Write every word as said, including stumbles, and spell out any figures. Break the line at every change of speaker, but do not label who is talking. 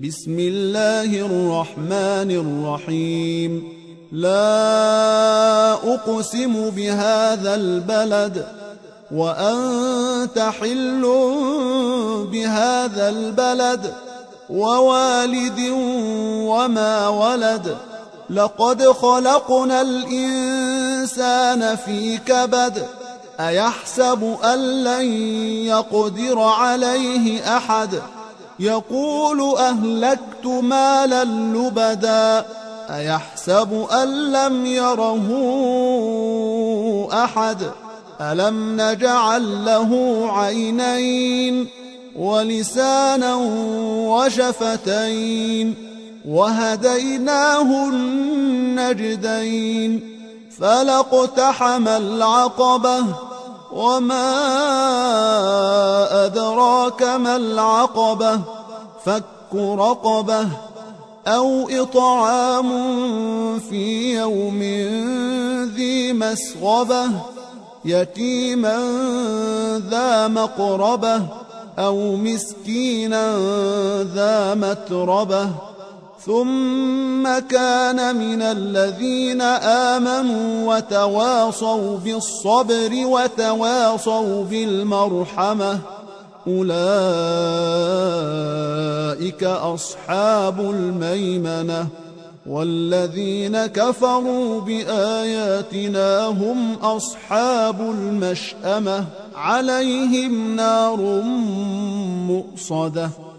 بسم الله الرحمن الرحيم لا أقسم بهذا البلد وأنت حل بهذا البلد ووالد وما ولد لقد خلقنا الإنسان في كبد أيحسب أن لن يقدر عليه أحد يقول أهلكت مالا لبدا أيحسب أن لم يره أحد ألم نجعل له عينين ولسانا وشفتين وهديناه النجدين فلاقتحم العقبة وما أدراك ما العقبة فك رقبة أو إطعام في يوم ذي مسغبة يتيما ذا مقربة أو مسكينا ذا متربة ثم كان من الذين آمنوا وتواصوا بالصبر وتواصوا بالمرحمة أولئك أصحاب الميمنة والذين كفروا بآياتنا هم أصحاب المشأمة عليهم نار مؤصدة